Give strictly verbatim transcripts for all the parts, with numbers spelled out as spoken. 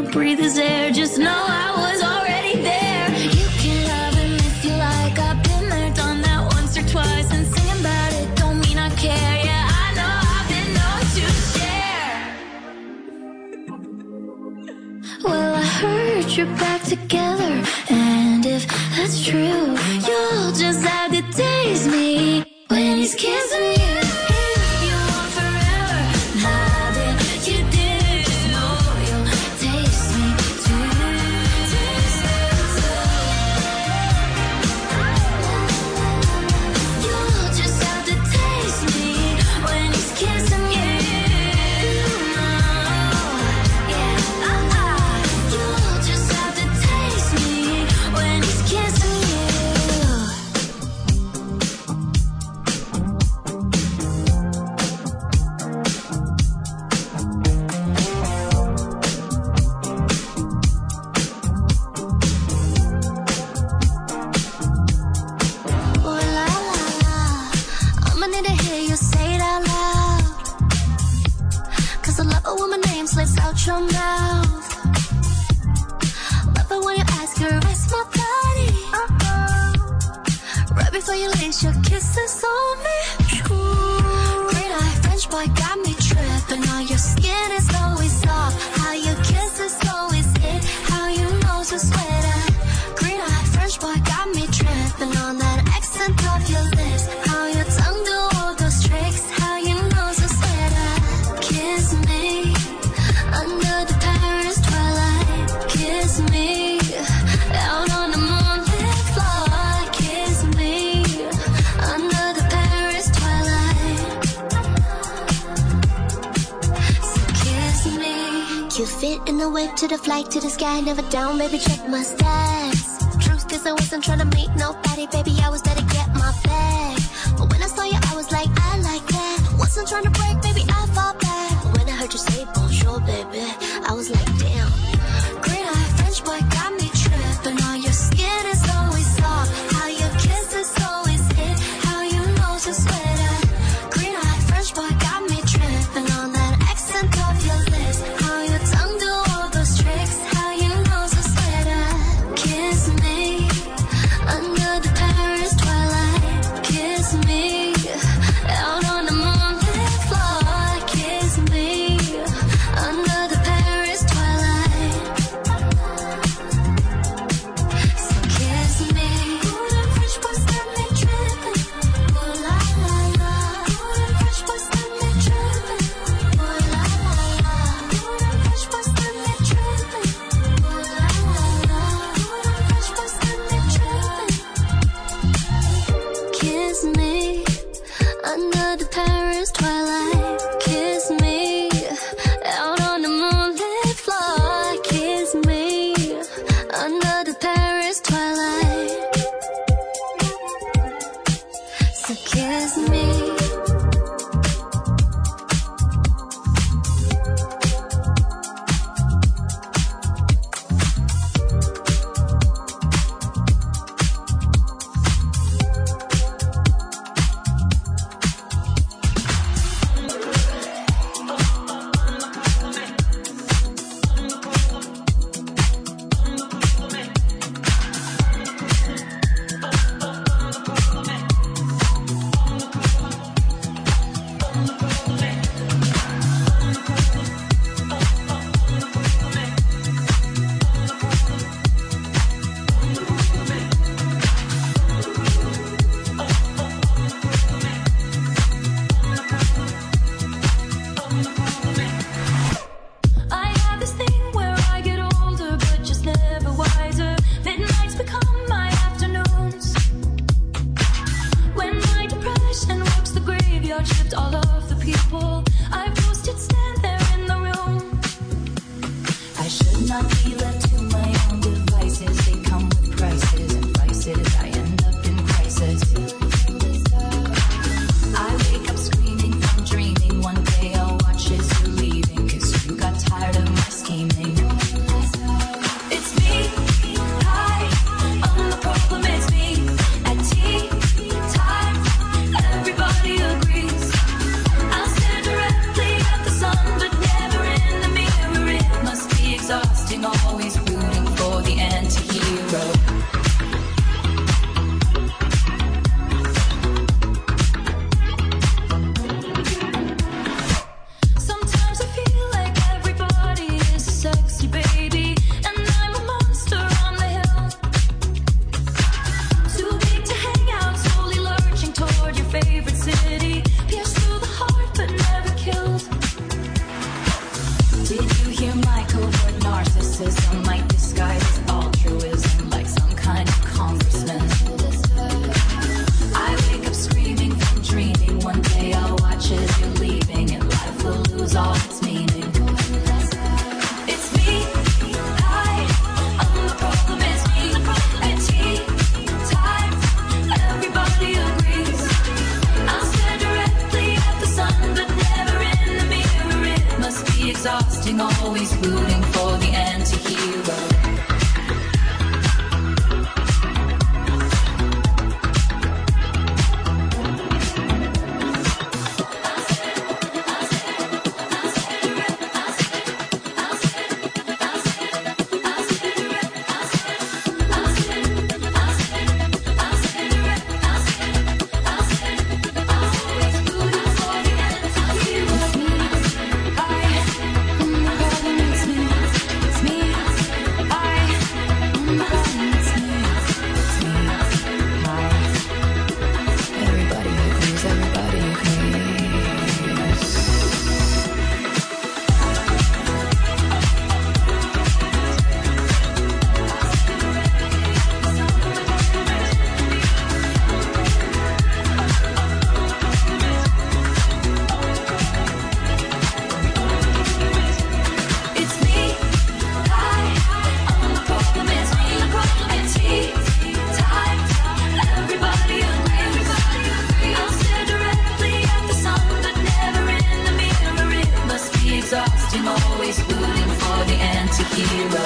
breathe his air. Just know I was already there. You can love him if you like. I've been there, done that once or twice. And singing about it don't mean I care. Yeah, I know I've been known to share. Well, I heard you're back together, and if that's true, you'll just have to taste me when he's kissing you. Your mouth. Love it when you ask her, rest my body. Uh-oh. Right before you lace your kisses on me. Great eye French boy got me tripping. On your skin is always soft. How you kiss is always hit. How you know so sweater. Great eye French boy got me tripping. On that accent of your lips. How your tongue do all those tricks. How you know so sweater. Kiss me under the Paris twilight. Kiss me out on the moonlit floor. Kiss me under the Paris twilight. So kiss me. You fit in the wave to the flight to the sky. Never down, baby, check my stats. Truth is I wasn't trying to meet nobody, baby, I was there to get my bag. But when I saw you, I was like, I like that. Wasn't trying to break, baby, I fall back. But when I heard you say bonjour, baby, I was like, damn. Great eye French boy got me tripping. On your skin is always soft. How your kiss is always hit. How you know so sweater. Great eye French boy got me tripping. On that accent of your lips. How your tongue do all those tricks. How you know so sweater. Kiss me under the Paris twilight. Kiss me out on the moonlit floor. Kiss me under the Paris twilight. So kiss me. Ooh, the French boys got me tripping. Ooh la la la. Ooh, the French boys got me tripping. Ooh la la la. Ooh, the French boys got me tripping. Ooh la la la. Ooh, the French boys got me tripping. Kiss me under the Paris twilight. Kiss me out on the moonlit floor. Kiss me under the Paris twilight. So kiss me. Exhausting exhausting, always rooting for the anti-hero. Might disguise as altruism like some kind of congressman. I wake up screaming from dreaming. One day I'll watch as you're leaving and life will lose all its meaning. It's me, hi, I'm the problem, it's me. At tea time, everybody agrees. I'll stare directly at the sun, but never in the mirror. It must be exhausting, always rooting for the anti-hero. Always rooting for the anti-hero.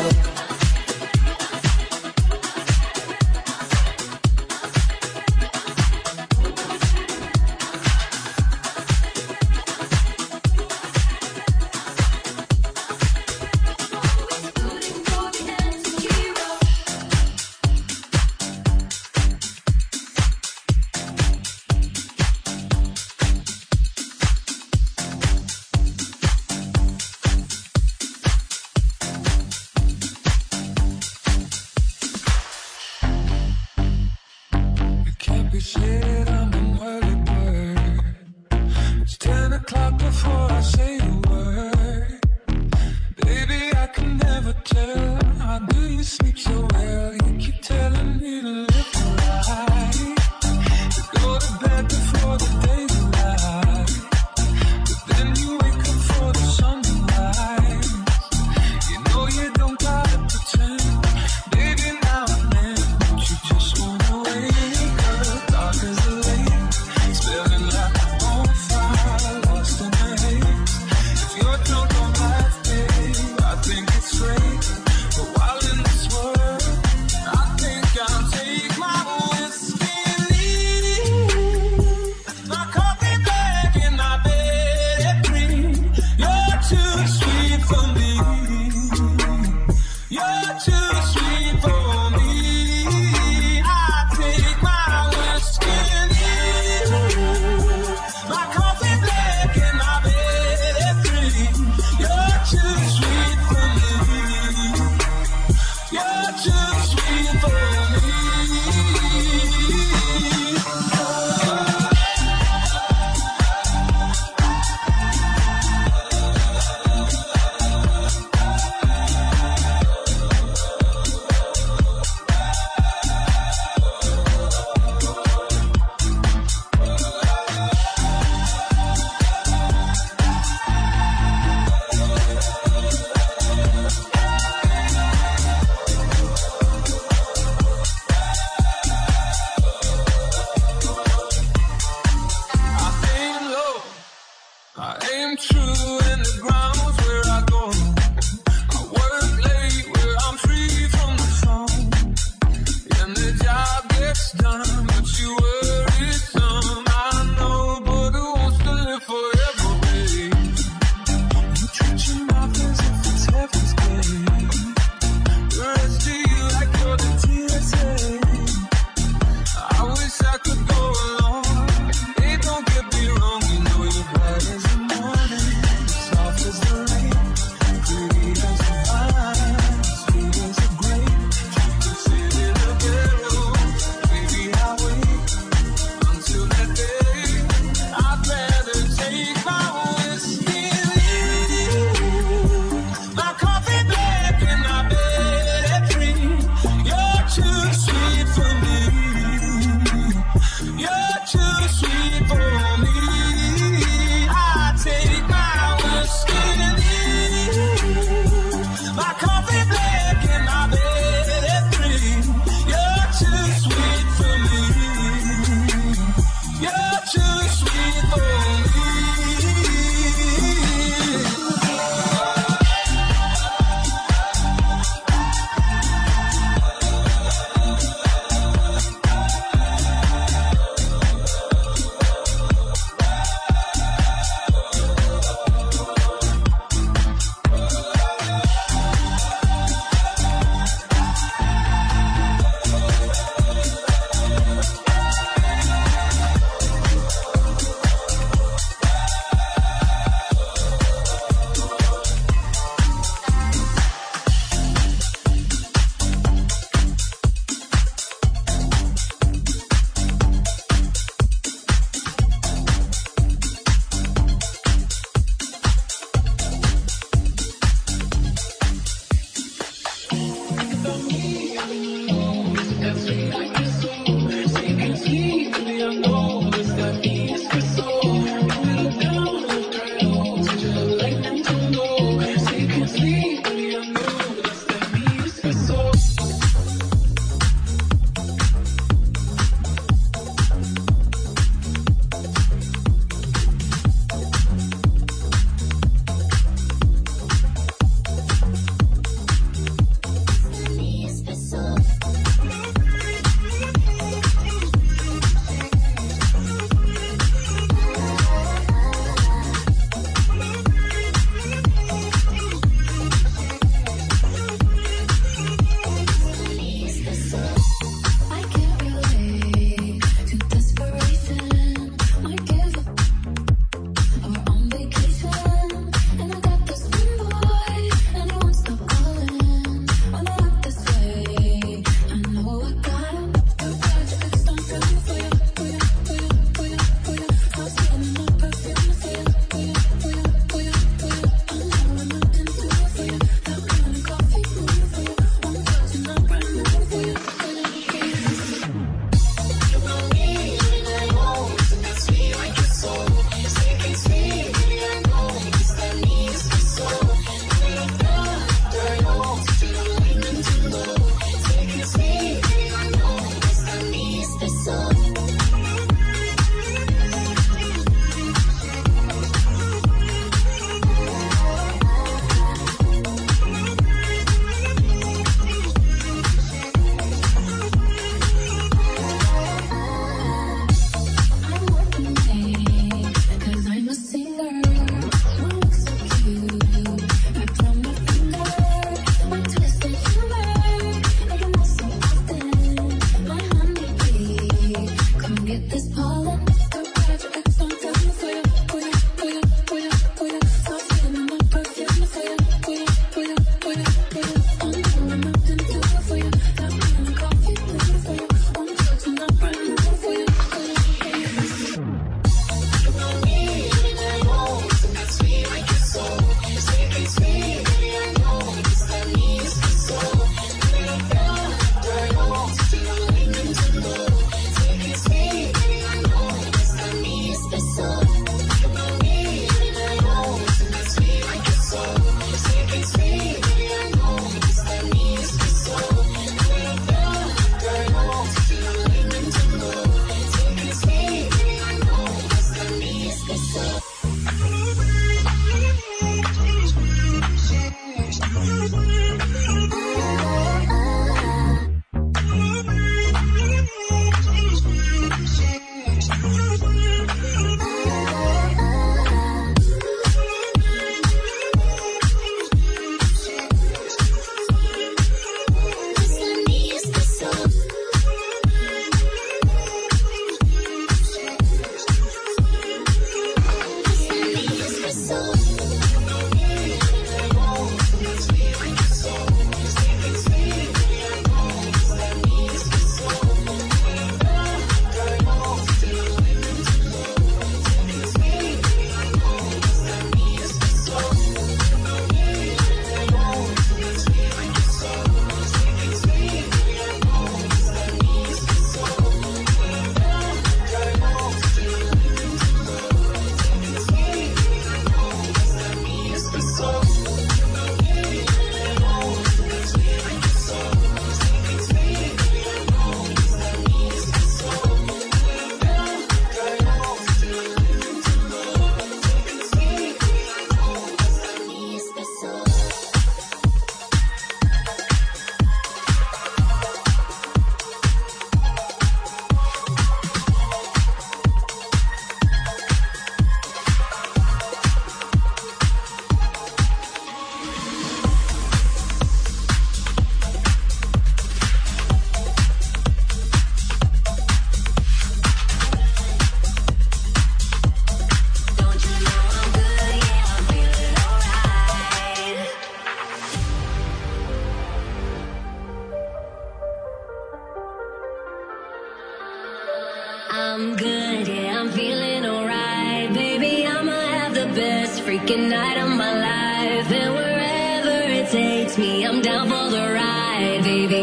I'm good, yeah, I'm feeling alright. Baby, I'ma have the best freaking night of my life. And wherever it takes me, I'm down for the ride. Baby,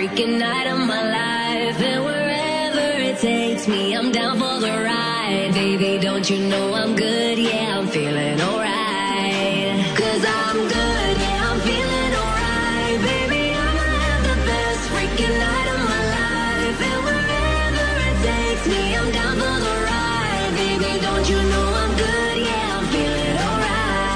freaking night of my life. And wherever it takes me, I'm down for the ride. Baby, don't you know I'm good? Yeah, I'm feeling alright. Cause I'm good, yeah, I'm feeling alright. Baby, I'ma have the best freaking night of my life. And wherever it takes me, I'm down for the ride. Baby, don't you know I'm good? Yeah, I'm feeling alright.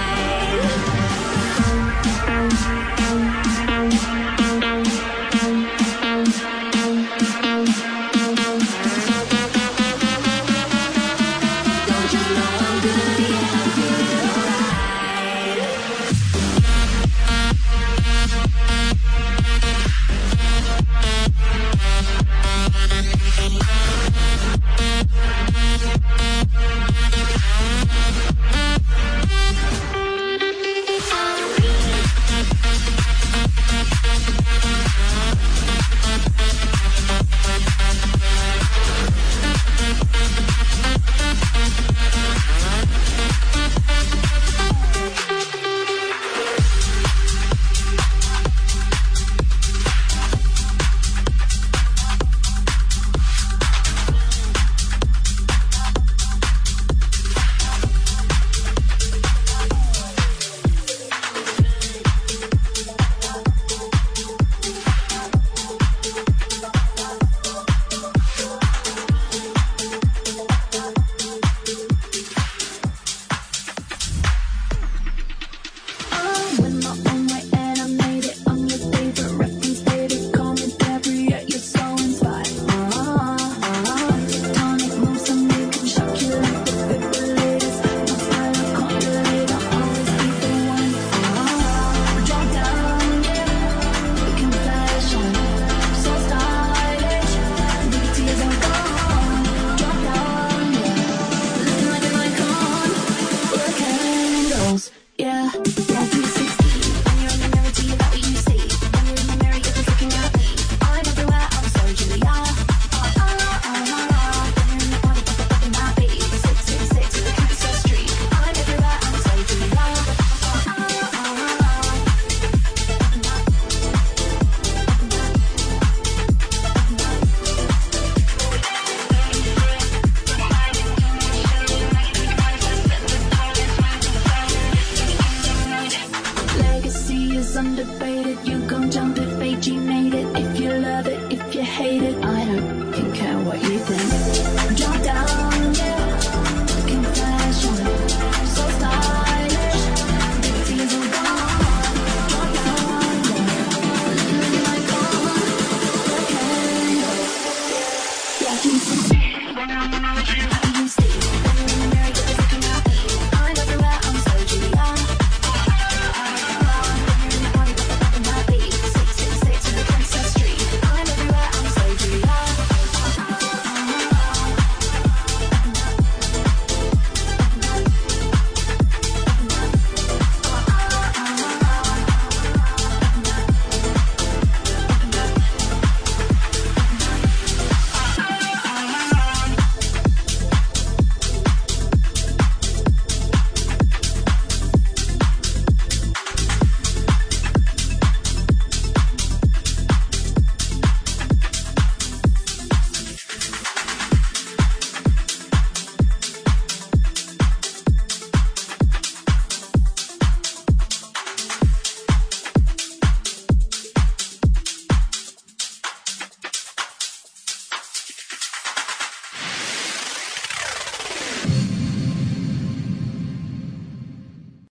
Undebated, you gon' jump it, fate, you made it. If you love it, if you hate it, I don't care what you think. Drop down, yeah.